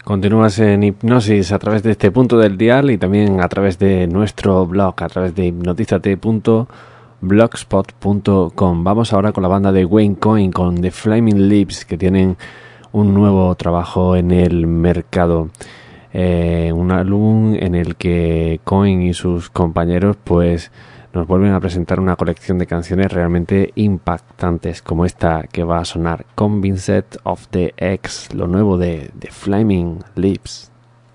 Continúas en Hipnosis a través de este punto del dial y también a través de nuestro blog, a través de hipnotizate.blogspot.com. Vamos ahora con la banda de Wayne Coyne, con The Flaming Lips, que tienen un nuevo trabajo en el mercado. Un álbum en el que Coyne y sus compañeros pues nos vuelven a presentar una colección de canciones realmente impactantes, como esta que va a sonar, Convinced of the X, lo nuevo de The Flaming Lips.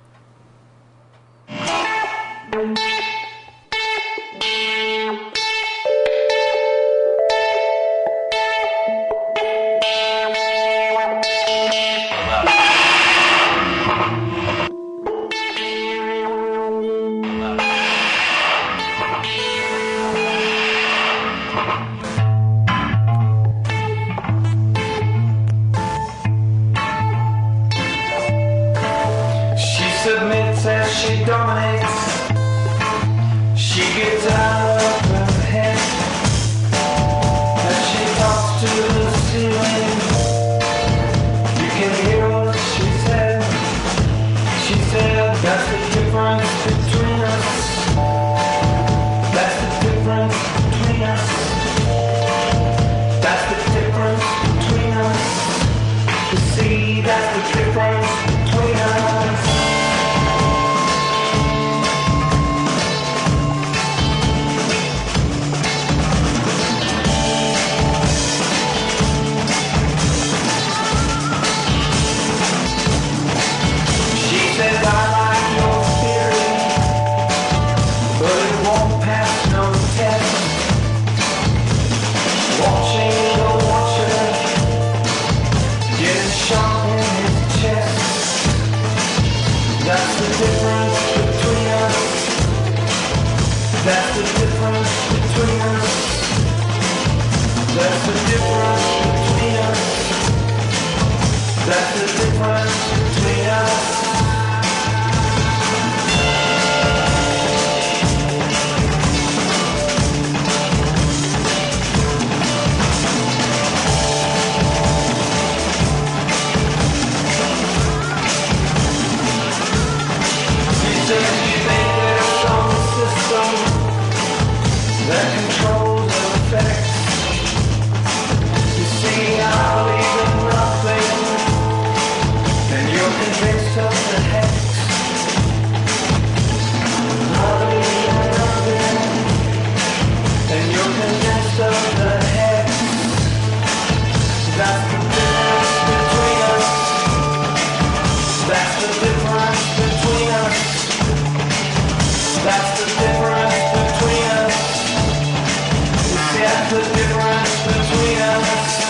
She dominates. She gets out of her head as she talks to the ceiling. You can hear what she said. She said, that's the difference between us. That's the difference between us. That's the difference between us. You see, that's the difference between us. That's the difference between us. That's the difference between us. That's the difference between us. That's the difference between us. That controls the effects. You see, I believe in nothing, and you're convinced of the hex. I believe in nothing, and you're convinced of the hex. That's the difference between us. That's the difference between us. That's the difference between us. That's the difference between us.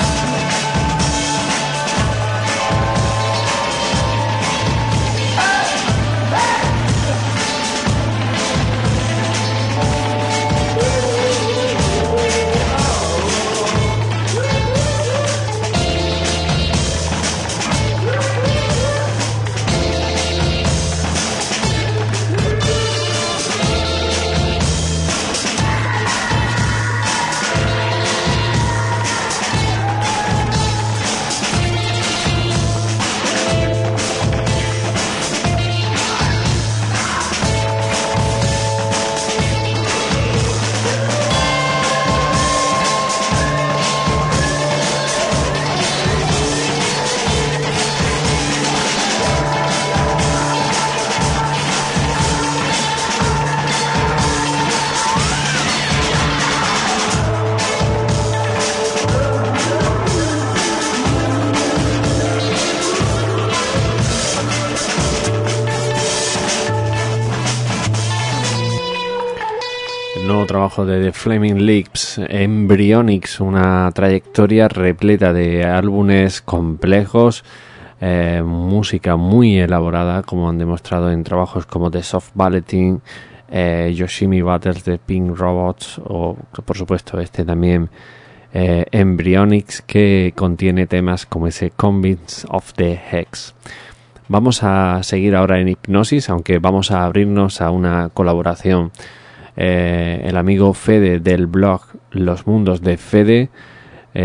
Trabajo de The Flaming Lips, Embryonics, una trayectoria repleta de álbumes complejos, música muy elaborada, como han demostrado en trabajos como The Soft Balleting, Yoshimi Battles de Pink Robots, o por supuesto este también, Embryonics, que contiene temas como ese Convinced of the Hex. Vamos a seguir ahora en Hipnosis, aunque vamos a abrirnos a una colaboración. El amigo Fede del blog Los Mundos de Fede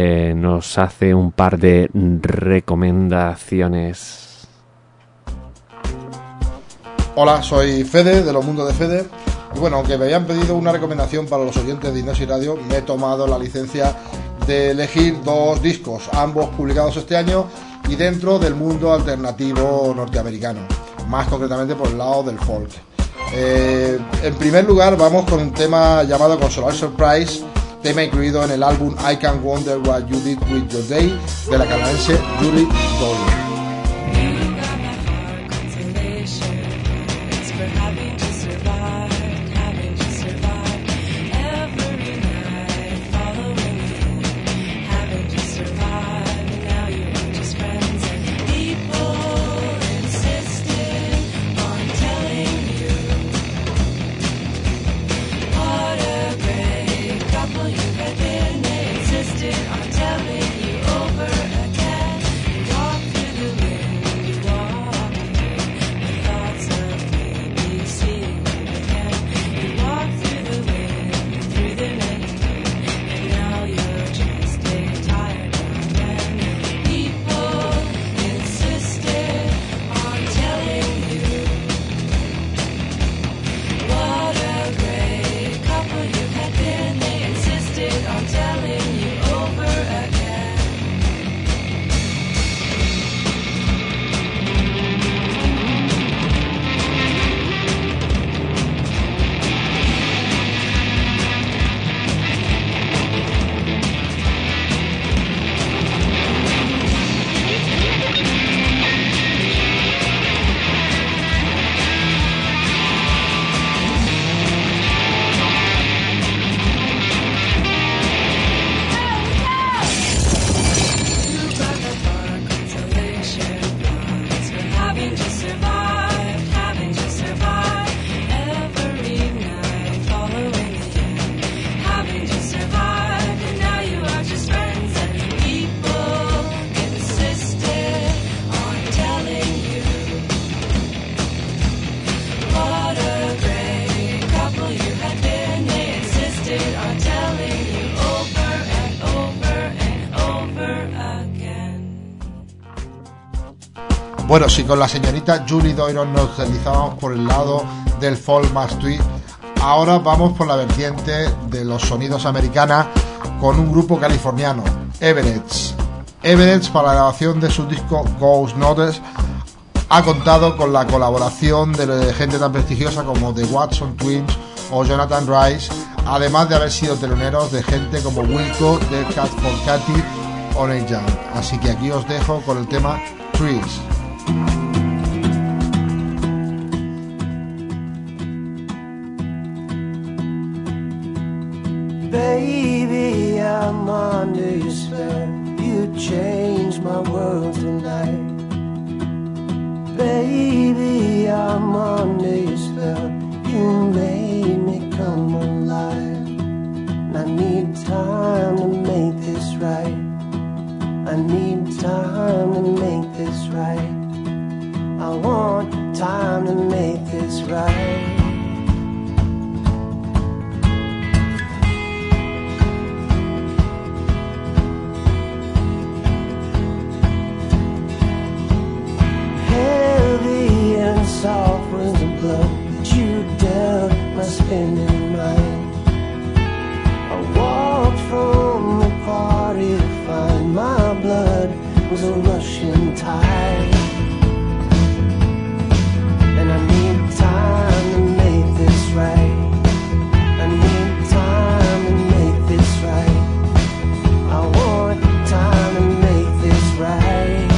nos hace un par de recomendaciones. Hola, soy Fede, de los mundos de Fede. Y bueno, aunque me habían pedido una recomendación para los oyentes de Hipnosis Radio, me he tomado la licencia de elegir 2 discos, ambos publicados este año y dentro del mundo alternativo norteamericano, más concretamente por el lado del folk. En primer lugar vamos con un tema llamado Consolar Surprise, tema incluido en el álbum I Can Wonder What You Did With Your Day de la canadiense Julie Dowling. Bueno, si con la señorita Julie Doiron nos deslizamos por el lado del folk más tweet, ahora vamos por la vertiente de los sonidos americanas con un grupo californiano, Everett's. Everett's, para la grabación de su disco Ghost Notes, ha contado con la colaboración de gente tan prestigiosa como The Watson Twins o Jonathan Rice, además de haber sido teloneros de gente como Wilco, Dead Cat for Cathy o Neil Young. Así que aquí os dejo con el tema Trees. Baby, I'm under your spell. You changed my world tonight. Baby, I'm under your spell. You made me come alive. And I need time to make this right. I need time to make this right. I want time to make this right. Soft was the blow that you dealt my spinning mind. I walked from the party to find my blood was a rushing tide. And I need time to make this right. I need time to make this right. I want time to make this right.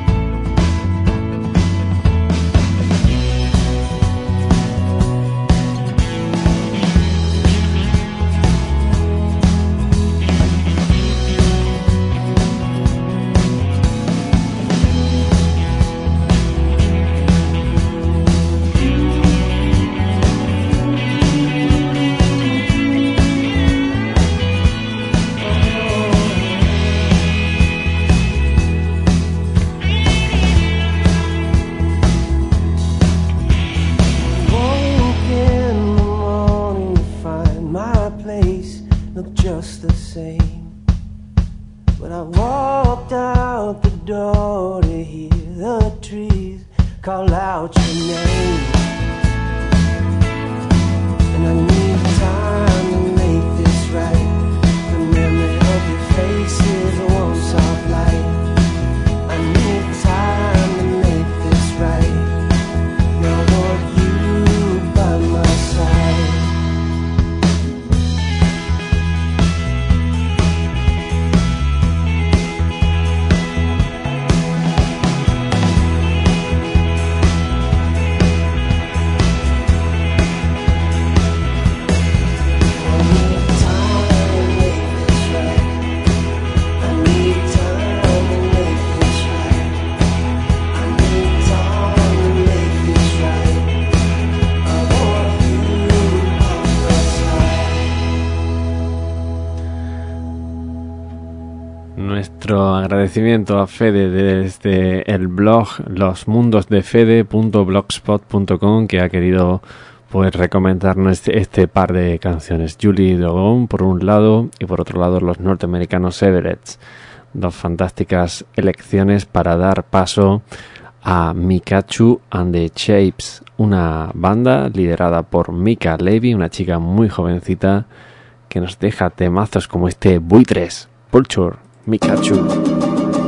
Just the same, but I walked out the door to hear the trees call out your name. agradecimiento a Fede desde el blog losmundosdefede.blogspot.com, que ha querido pues recomendarnos este par de canciones. Julie Dogon por un lado y por otro lado los norteamericanos Everetts. Dos fantásticas elecciones para dar paso a Mikachu and the Shapes, una banda liderada por Mika Levy, una chica muy jovencita que nos deja temazos como este Buitres, Vulture, Mikachu.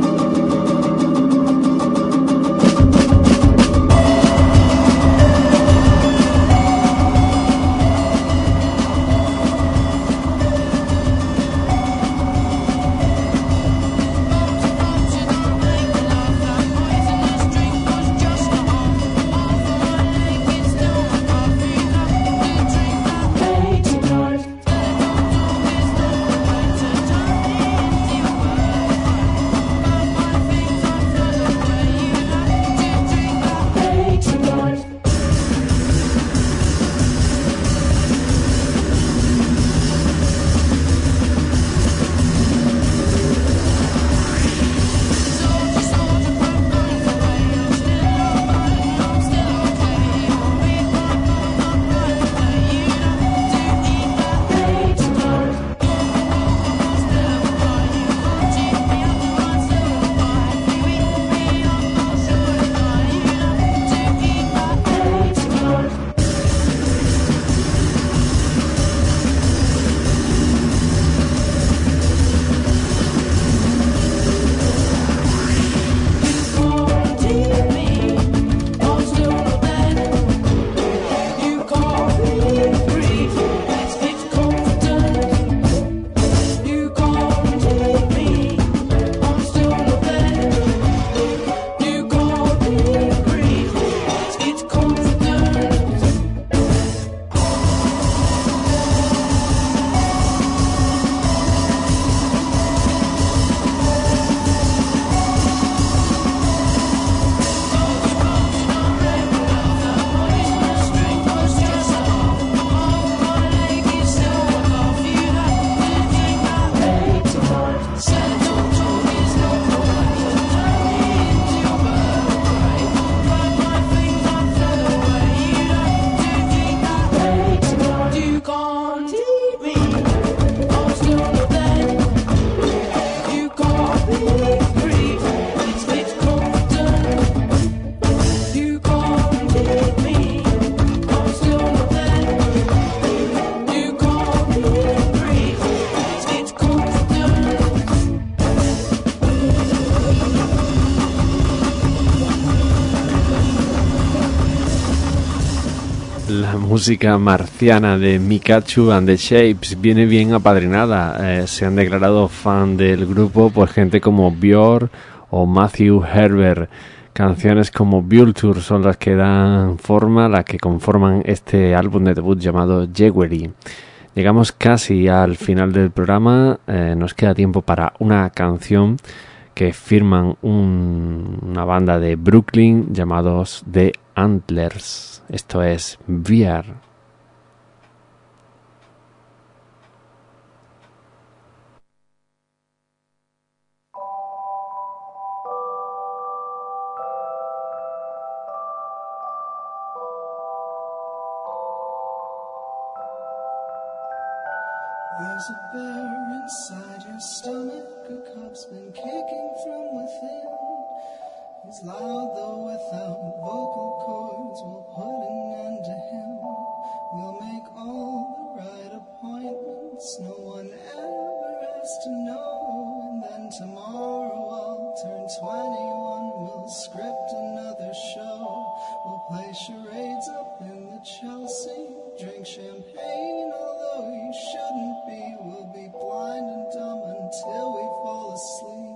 Música marciana de Mikachu and the Shapes viene bien apadrinada. Se han declarado fan del grupo pues gente como Björk o Matthew Herbert. Canciones como Vulture son las que dan forma, las que conforman este álbum de debut llamado Jewelry. Llegamos casi al final del programa. Nos queda tiempo para una canción que firman una banda de Brooklyn llamados The Antlers. Esto es VR. There's a bear inside your stomach, a cop's been kicking from within. He's loud though without vocal cords, we'll put an end to him. We'll make all the right appointments, no one ever has to know. And then tomorrow I'll turn 21, we'll script another show. We'll play charades up in the Chelsea, drink champagne although you shouldn't be. We'll be blind and dumb until we fall asleep.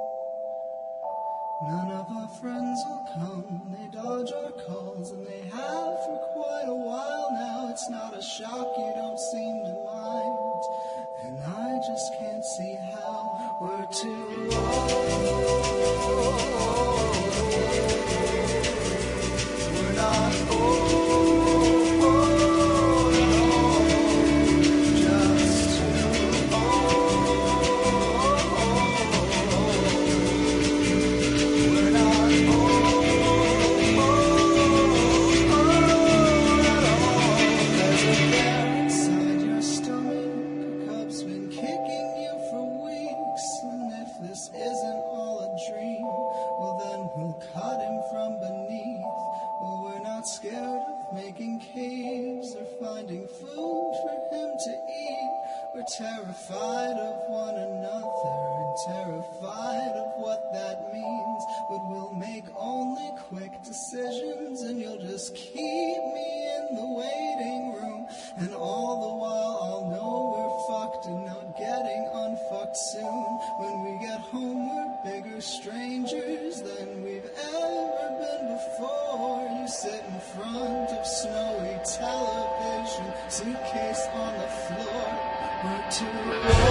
None of our friends will come, they dodge our calls, and they have for quite a while now. It's not a shock, you don't seem to mind, and I just can't see how. We're too old, we're not old. Just too old. will cut him from beneath. Well, we're not scared of making caves or finding food for him to eat. We're terrified of one another and terrified of what that means. But we'll make only quick decisions, and you'll just keep me in the waiting room. And all the while I'll know we're fucked and not getting unfucked soon. When we get home we're bigger strangers than we've ever been before. You sit in front of snowy television, suitcase on the floor. We're too